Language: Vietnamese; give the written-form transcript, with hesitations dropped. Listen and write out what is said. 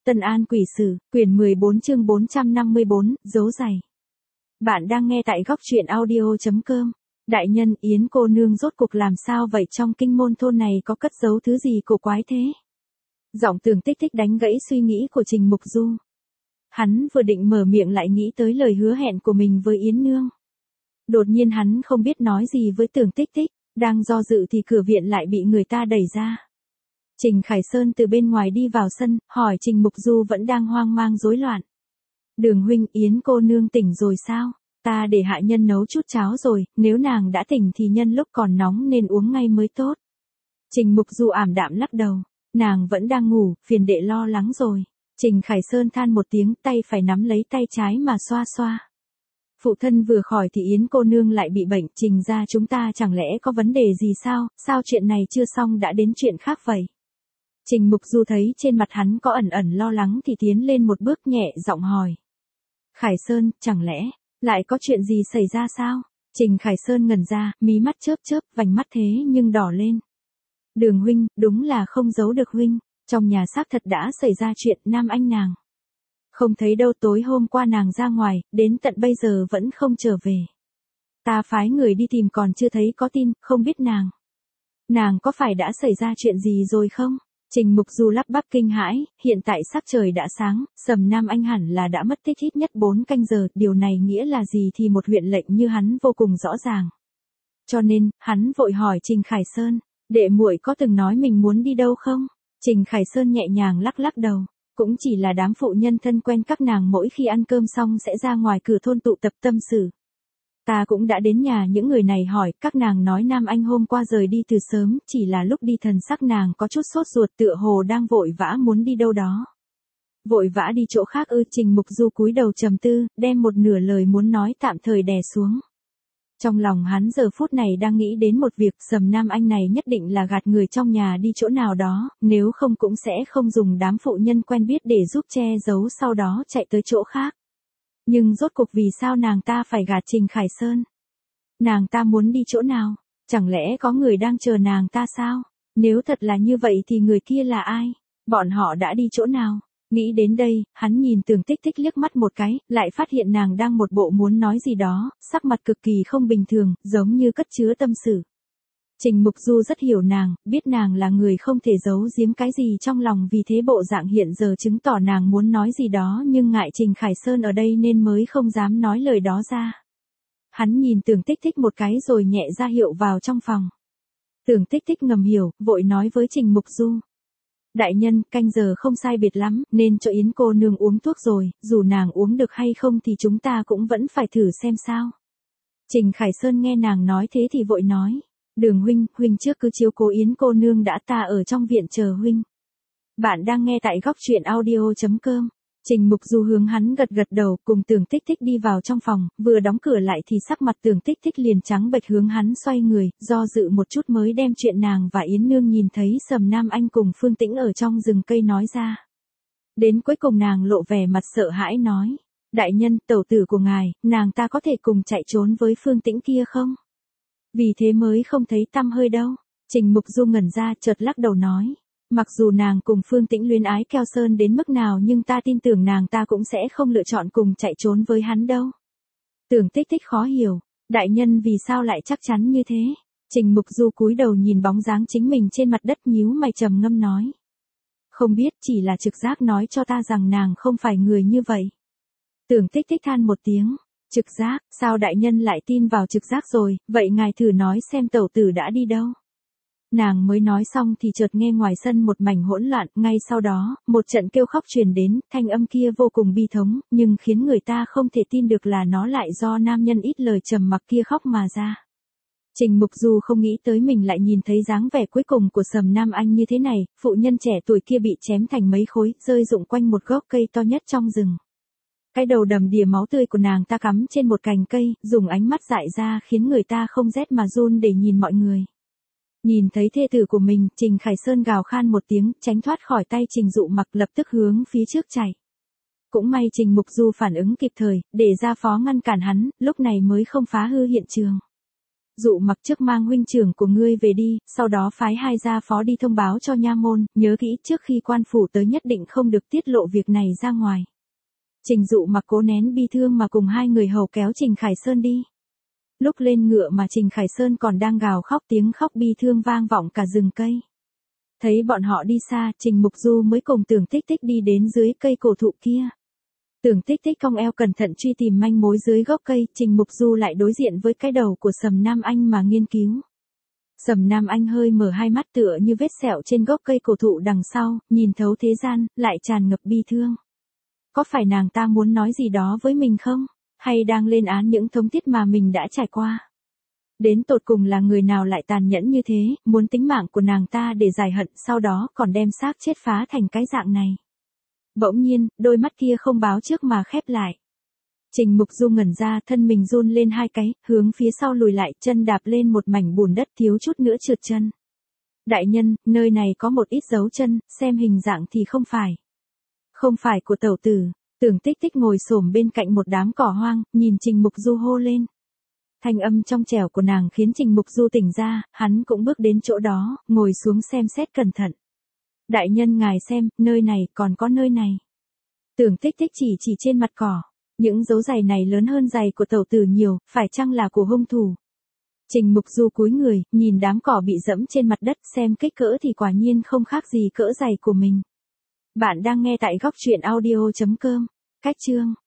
Tân An Quỷ Sử, quyển 14 chương 454, dấu giày. Bạn đang nghe tại góc truyện audio.com. Đại nhân, Yến cô nương rốt cuộc làm sao vậy, trong kinh môn thôn này có cất giấu thứ gì cổ quái thế? Giọng Tưởng Tích Tích đánh gãy suy nghĩ của Trình Mục Du. Hắn vừa định mở miệng lại nghĩ tới lời hứa hẹn của mình với Yến nương. Đột nhiên hắn không biết nói gì với Tưởng Tích Tích, đang do dự thì cửa viện lại bị người ta đẩy ra. Trình Khải Sơn từ bên ngoài đi vào sân, hỏi Trình Mục Du vẫn đang hoang mang rối loạn. Đường huynh, Yến cô nương tỉnh rồi sao? Ta để hạ nhân nấu chút cháo rồi, nếu nàng đã tỉnh thì nhân lúc còn nóng nên uống ngay mới tốt. Trình Mục Du ảm đạm lắc đầu. Nàng vẫn đang ngủ, phiền đệ lo lắng rồi. Trình Khải Sơn than một tiếng, tay phải nắm lấy tay trái mà xoa xoa. Phụ thân vừa khỏi thì Yến cô nương lại bị bệnh, Trình ra chúng ta chẳng lẽ có vấn đề gì sao, sao chuyện này chưa xong đã đến chuyện khác vậy? Trình Mục Du thấy trên mặt hắn có ẩn ẩn lo lắng thì tiến lên một bước nhẹ giọng hỏi. Khải Sơn, chẳng lẽ, lại có chuyện gì xảy ra sao? Trình Khải Sơn ngẩn ra, mí mắt chớp chớp, vành mắt thế nhưng đỏ lên. Đường huynh, đúng là không giấu được huynh, trong nhà xác thật đã xảy ra chuyện, Nam Anh nàng không thấy đâu, tối hôm qua nàng ra ngoài, đến tận bây giờ vẫn không trở về. Ta phái người đi tìm còn chưa thấy có tin, không biết nàng có phải đã xảy ra chuyện gì rồi không? Trình Mục Du lắp bắp kinh hãi, hiện tại sắc trời đã sáng, Sầm Nam Anh hẳn là đã mất tích ít nhất 4 canh giờ, điều này nghĩa là gì thì một huyện lệnh như hắn vô cùng rõ ràng. Cho nên, hắn vội hỏi Trình Khải Sơn, đệ muội có từng nói mình muốn đi đâu không? Trình Khải Sơn nhẹ nhàng lắc lắc đầu, cũng chỉ là đám phụ nhân thân quen các nàng mỗi khi ăn cơm xong sẽ ra ngoài cửa thôn tụ tập tâm sự. Ta cũng đã đến nhà những người này hỏi, các nàng nói Nam Anh hôm qua rời đi từ sớm, chỉ là lúc đi thần sắc nàng có chút sốt ruột, tựa hồ đang vội vã muốn đi đâu đó. Vội vã đi chỗ khác ư? Trình Mục Du cúi đầu trầm tư, đem một nửa lời muốn nói tạm thời đè xuống. Trong lòng hắn giờ phút này đang nghĩ đến một việc, Sầm Nam Anh này nhất định là gạt người trong nhà đi chỗ nào đó, nếu không cũng sẽ không dùng đám phụ nhân quen biết để giúp che giấu sau đó chạy tới chỗ khác. Nhưng rốt cuộc vì sao nàng ta phải gạt Trình Khải Sơn? Nàng ta muốn đi chỗ nào? Chẳng lẽ có người đang chờ nàng ta sao? Nếu thật là như vậy thì người kia là ai? Bọn họ đã đi chỗ nào? Nghĩ đến đây, hắn nhìn Tưởng Tích Tích liếc mắt một cái, lại phát hiện nàng đang một bộ muốn nói gì đó, sắc mặt cực kỳ không bình thường, giống như cất chứa tâm sự. Trình Mục Du rất hiểu nàng, biết nàng là người không thể giấu giếm cái gì trong lòng, vì thế bộ dạng hiện giờ chứng tỏ nàng muốn nói gì đó nhưng ngại Trình Khải Sơn ở đây nên mới không dám nói lời đó ra. Hắn nhìn Tưởng Tích Tích một cái rồi nhẹ ra hiệu vào trong phòng. Tưởng Tích Tích ngầm hiểu, vội nói với Trình Mục Du. Đại nhân, canh giờ không sai biệt lắm, nên cho Yến cô nương uống thuốc rồi, dù nàng uống được hay không thì chúng ta cũng vẫn phải thử xem sao. Trình Khải Sơn nghe nàng nói thế thì vội nói. Đường huynh, huynh trước cứ chiếu cố Yến cô nương đã, ta ở trong viện chờ huynh. Bạn đang nghe tại góc truyện audio.com. Trình Mục Du hướng hắn gật gật đầu, cùng Tưởng Tích Tích đi vào trong phòng, vừa đóng cửa lại thì sắc mặt Tưởng Tích Tích liền trắng bệch, hướng hắn xoay người, do dự một chút mới đem chuyện nàng và Yến nương nhìn thấy Sầm Nam Anh cùng Phương Tĩnh ở trong rừng cây nói ra. Đến cuối cùng nàng lộ vẻ mặt sợ hãi nói, đại nhân, tẩu tử của ngài, nàng ta có thể cùng chạy trốn với Phương Tĩnh kia không? Vì thế mới không thấy tăm hơi đâu. Trình Mục Du ngẩn ra, chợt lắc đầu nói. Mặc dù nàng cùng Phương Tĩnh luyến ái keo sơn đến mức nào nhưng ta tin tưởng nàng ta cũng sẽ không lựa chọn cùng chạy trốn với hắn đâu. Tưởng Tích Tích khó hiểu. Đại nhân vì sao lại chắc chắn như thế? Trình Mục Du cúi đầu nhìn bóng dáng chính mình trên mặt đất, nhíu mày trầm ngâm nói. Không biết, chỉ là trực giác nói cho ta rằng nàng không phải người như vậy. Tưởng Tích Tích than một tiếng. Trực giác, sao đại nhân lại tin vào trực giác rồi, vậy ngài thử nói xem tẩu tử đã đi đâu. Nàng mới nói xong thì chợt nghe ngoài sân một mảnh hỗn loạn, ngay sau đó, một trận kêu khóc truyền đến, thanh âm kia vô cùng bi thống, nhưng khiến người ta không thể tin được là nó lại do nam nhân ít lời trầm mặc kia khóc mà ra. Trình Mục Du không nghĩ tới mình lại nhìn thấy dáng vẻ cuối cùng của Sầm Nam Anh như thế này, phụ nhân trẻ tuổi kia bị chém thành mấy khối, rơi rụng quanh một gốc cây to nhất trong rừng. Cái đầu đầm đìa máu tươi của nàng ta cắm trên một cành cây, dùng ánh mắt dại ra khiến người ta không rét mà run để nhìn mọi người. Nhìn thấy thê tử của mình, Trình Khải Sơn gào khan một tiếng, tránh thoát khỏi tay Trình Dụ Mặc, lập tức hướng phía trước chạy. Cũng may Trình Mục Du phản ứng kịp thời, để ra phó ngăn cản hắn, lúc này mới không phá hư hiện trường. Dụ Mặc trước mang huynh trưởng của ngươi về đi, sau đó phái 2 gia phó đi thông báo cho nha môn, nhớ kỹ trước khi quan phủ tới nhất định không được tiết lộ việc này ra ngoài. Trình Dụ Mặc cố nén bi thương mà cùng 2 người hầu kéo Trình Khải Sơn đi. Lúc lên ngựa mà Trình Khải Sơn còn đang gào khóc, tiếng khóc bi thương vang vọng cả rừng cây. Thấy bọn họ đi xa, Trình Mục Du mới cùng Tưởng Tích Tích đi đến dưới cây cổ thụ kia. Tưởng Tích Tích cong eo cẩn thận truy tìm manh mối dưới gốc cây, Trình Mục Du lại đối diện với cái đầu của Sầm Nam Anh mà nghiên cứu. Sầm Nam Anh hơi mở hai mắt tựa như vết sẹo trên gốc cây cổ thụ đằng sau, nhìn thấu thế gian, lại tràn ngập bi thương. Có phải nàng ta muốn nói gì đó với mình không? Hay đang lên án những thống tiết mà mình đã trải qua? Đến tột cùng là người nào lại tàn nhẫn như thế, muốn tính mạng của nàng ta để giải hận, sau đó còn đem xác chết phá thành cái dạng này. Bỗng nhiên, đôi mắt kia không báo trước mà khép lại. Trình Mục Du ngẩn ra, thân mình run lên 2 cái, hướng phía sau lùi lại, chân đạp lên một mảnh bùn đất thiếu chút nữa trượt chân. Đại nhân, nơi này có một ít dấu chân, xem hình dạng thì không phải. Không phải của tẩu tử. Tưởng Tích Tích ngồi xổm bên cạnh một đám cỏ hoang, nhìn Trình Mục Du hô lên. Thanh âm trong trẻo của nàng khiến Trình Mục Du tỉnh ra, hắn cũng bước đến chỗ đó, ngồi xuống xem xét cẩn thận. Đại nhân ngài xem, nơi này, còn có nơi này. Tưởng Tích Tích chỉ trên mặt cỏ. Những dấu giày này lớn hơn giày của tẩu tử nhiều, phải chăng là của hung thủ? Trình Mục Du cúi người, nhìn đám cỏ bị dẫm trên mặt đất, xem kích cỡ thì quả nhiên không khác gì cỡ giày của mình. Bạn đang nghe tại góc truyện audio.com. Cách chương